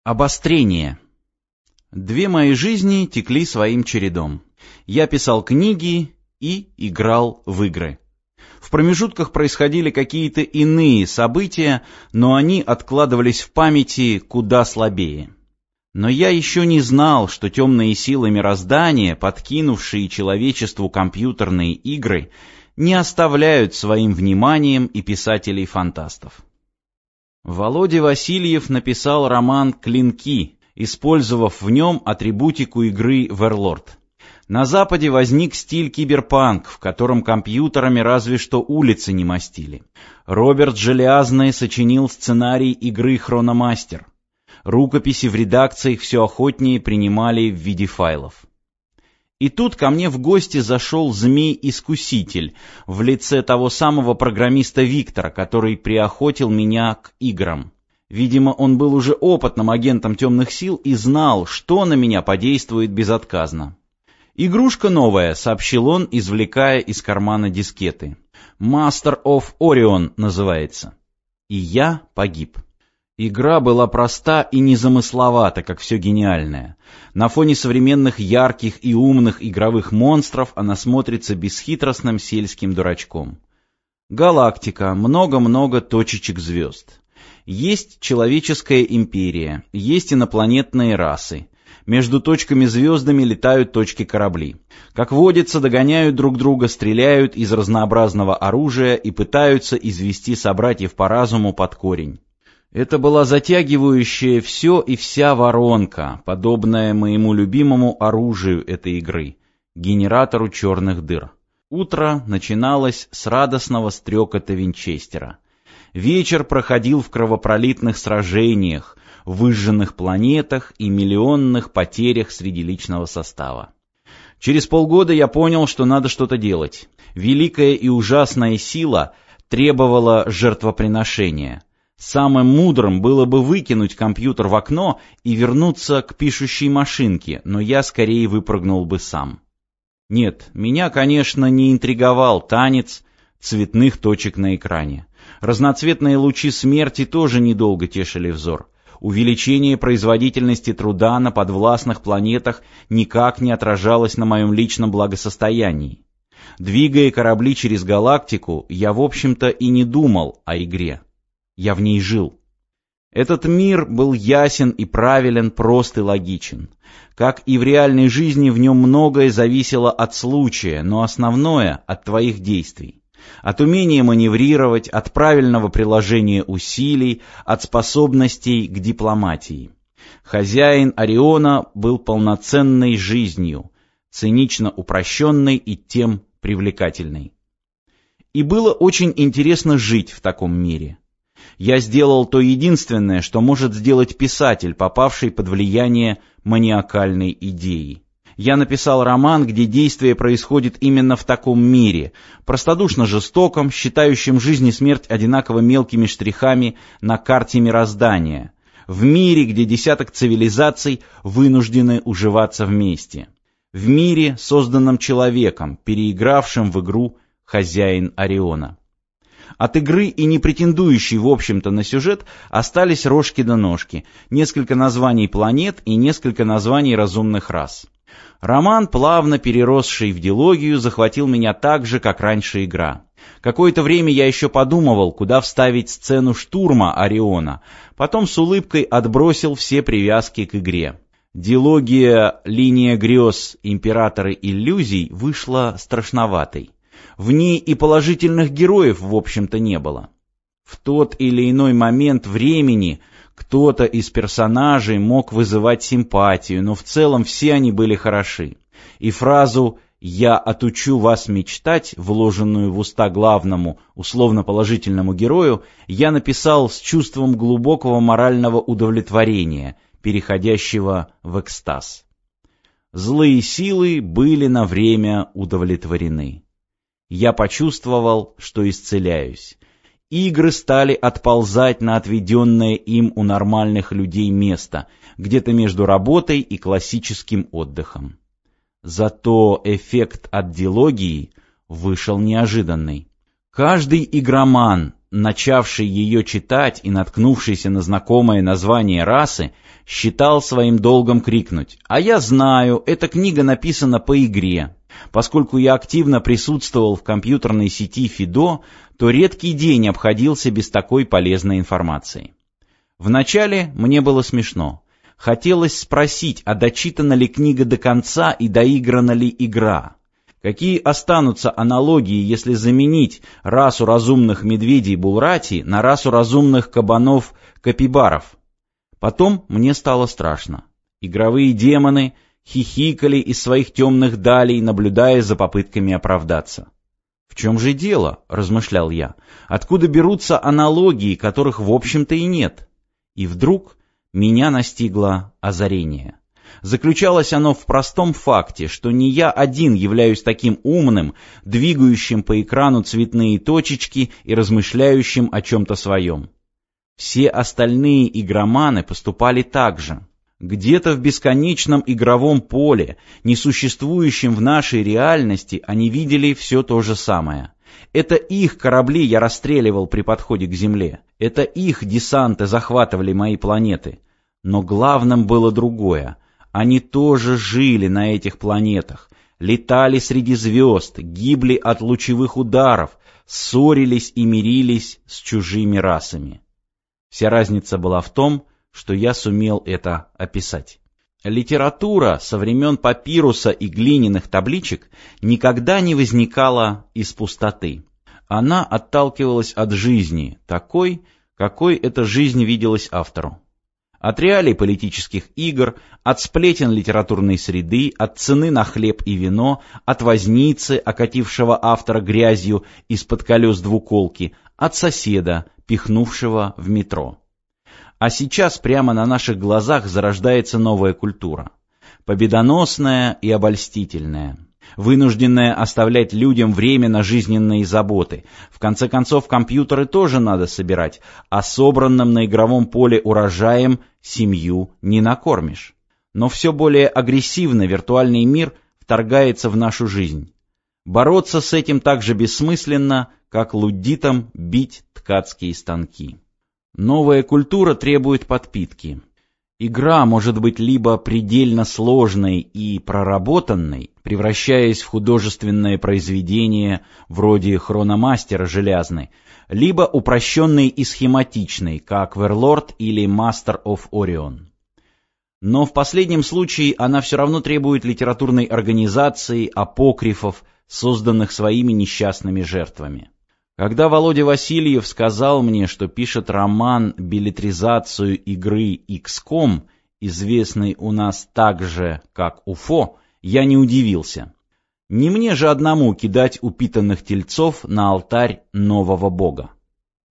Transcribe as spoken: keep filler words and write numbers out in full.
Обострение. Две мои жизни текли своим чередом. Я писал книги и играл в игры. В промежутках происходили какие-то иные события, но они откладывались в памяти куда слабее. Но я еще не знал, что темные силы мироздания, подкинувшие человечеству компьютерные игры, не оставляют своим вниманием и писателей-фантастов. Володя Васильев написал роман «Клинки», использовав в нем атрибутику игры Warlord. На Западе возник стиль киберпанк, в котором компьютерами разве что улицы не мастили. Роберт Желязный сочинил сценарий игры «Хрономастер». Рукописи в редакциях все охотнее принимали в виде файлов. И тут ко мне в гости зашел змей-искуситель в лице того самого программиста Виктора, который приохотил меня к играм. Видимо, он был уже опытным агентом темных сил и знал, что на меня подействует безотказно. «Игрушка новая», — сообщил он, извлекая из кармана дискеты. «Master of Orion» называется. И я погиб. Игра была проста и незамысловата, как все гениальное. На фоне современных ярких и умных игровых монстров она смотрится бесхитростным сельским дурачком. Галактика, много-много точечек звезд. Есть человеческая империя, есть инопланетные расы. Между точками-звездами летают точки-корабли. Как водится, догоняют друг друга, стреляют из разнообразного оружия и пытаются извести собратьев по разуму под корень. Это была затягивающая все и вся воронка, подобная моему любимому оружию этой игры — генератору черных дыр. Утро начиналось с радостного стрекота винчестера. Вечер проходил в кровопролитных сражениях, выжженных планетах и миллионных потерях среди личного состава. Через полгода я понял, что надо что-то делать. Великая и ужасная сила требовала жертвоприношения. Самым мудрым было бы выкинуть компьютер в окно и вернуться к пишущей машинке, но я скорее выпрыгнул бы сам. Нет, меня, конечно, не интриговал танец цветных точек на экране. Разноцветные лучи смерти тоже недолго тешили взор. Увеличение производительности труда на подвластных планетах никак не отражалось на моем личном благосостоянии. Двигая корабли через галактику, я, в общем-то, и не думал о игре. Я в ней жил. Этот мир был ясен и правилен, прост и логичен. Как и в реальной жизни, в нем многое зависело от случая, но основное — от твоих действий. От умения маневрировать, от правильного приложения усилий, от способностей к дипломатии. Хозяин Ориона был полноценной жизнью, цинично упрощенной и тем привлекательной. И было очень интересно жить в таком мире. Я сделал то единственное, что может сделать писатель, попавший под влияние маниакальной идеи. Я написал роман, где действие происходит именно в таком мире, простодушно жестоком, считающем жизнь и смерть одинаково мелкими штрихами на карте мироздания, в мире, где десяток цивилизаций вынуждены уживаться вместе, в мире, созданном человеком, переигравшим в игру «Хозяин Ориона». От игры и не претендующей, в общем-то, на сюжет остались рожки да ножки, несколько названий планет и несколько названий разумных рас. Роман, плавно переросший в дилогию, захватил меня так же, как раньше игра. Какое-то время я еще подумывал, куда вставить сцену штурма Ориона, потом с улыбкой отбросил все привязки к игре. Дилогия «Линия грез. Императоры иллюзий» вышла страшноватой. В ней и положительных героев, в общем-то, не было. В тот или иной момент времени кто-то из персонажей мог вызывать симпатию, но в целом все они были хороши. И фразу «я отучу вас мечтать», вложенную в уста главному, условно-положительному герою, я написал с чувством глубокого морального удовлетворения, переходящего в экстаз. Злые силы были на время удовлетворены. Я почувствовал, что исцеляюсь. Игры стали отползать на отведенное им у нормальных людей место, где-то между работой и классическим отдыхом. Зато эффект от дилогии вышел неожиданный. Каждый игроман начавший ее читать и наткнувшийся на знакомое название расы, считал своим долгом крикнуть: «А я знаю, эта книга написана по игре». Поскольку я активно присутствовал в компьютерной сети ФИДО, то редкий день обходился без такой полезной информации. Вначале мне было смешно. Хотелось спросить, а дочитана ли книга до конца и доиграна ли игра? Какие останутся аналогии, если заменить расу разумных медведей Булрати на расу разумных кабанов-капибаров? Потом мне стало страшно. Игровые демоны хихикали из своих темных далей, наблюдая за попытками оправдаться. «В чем же дело?» — размышлял я. «Откуда берутся аналогии, которых в общем-то и нет?» И вдруг меня настигло озарение. Заключалось оно в простом факте, что не я один являюсь таким умным, двигающим по экрану цветные точечки и размышляющим о чем-то своем. Все остальные игроманы поступали так же. Где-то в бесконечном игровом поле, несуществующем в нашей реальности, они видели все то же самое. Это их корабли я расстреливал при подходе к Земле. Это их десанты захватывали мои планеты. Но главным было другое. Они тоже жили на этих планетах, летали среди звезд, гибли от лучевых ударов, ссорились и мирились с чужими расами. Вся разница была в том, что я сумел это описать. Литература со времен папируса и глиняных табличек никогда не возникала из пустоты. Она отталкивалась от жизни, такой, какой эта жизнь виделась автору. От реалий политических игр, от сплетен литературной среды, от цены на хлеб и вино, от возницы, окатившего автора грязью из-под колес двуколки, от соседа, пихнувшего в метро. А сейчас прямо на наших глазах зарождается новая культура. Победоносная и обольстительная. Вынужденная оставлять людям время на жизненные заботы. В конце концов, компьютеры тоже надо собирать, а собранным на игровом поле урожаем семью не накормишь. Но все более агрессивно виртуальный мир вторгается в нашу жизнь. Бороться с этим так же бессмысленно, как луддитам бить ткацкие станки. Новая культура требует подпитки. Игра может быть либо предельно сложной и проработанной, превращаясь в художественное произведение вроде «Хрономастера» железной, либо упрощенной и схематичной, как Warlord или Master of Orion. Но в последнем случае она все равно требует литературной организации апокрифов, созданных своими несчастными жертвами. Когда Володя Васильев сказал мне, что пишет роман «Беллетризацию игры икс ком», известный у нас так же, как Уфо, я не удивился. Не мне же одному кидать упитанных тельцов на алтарь нового бога.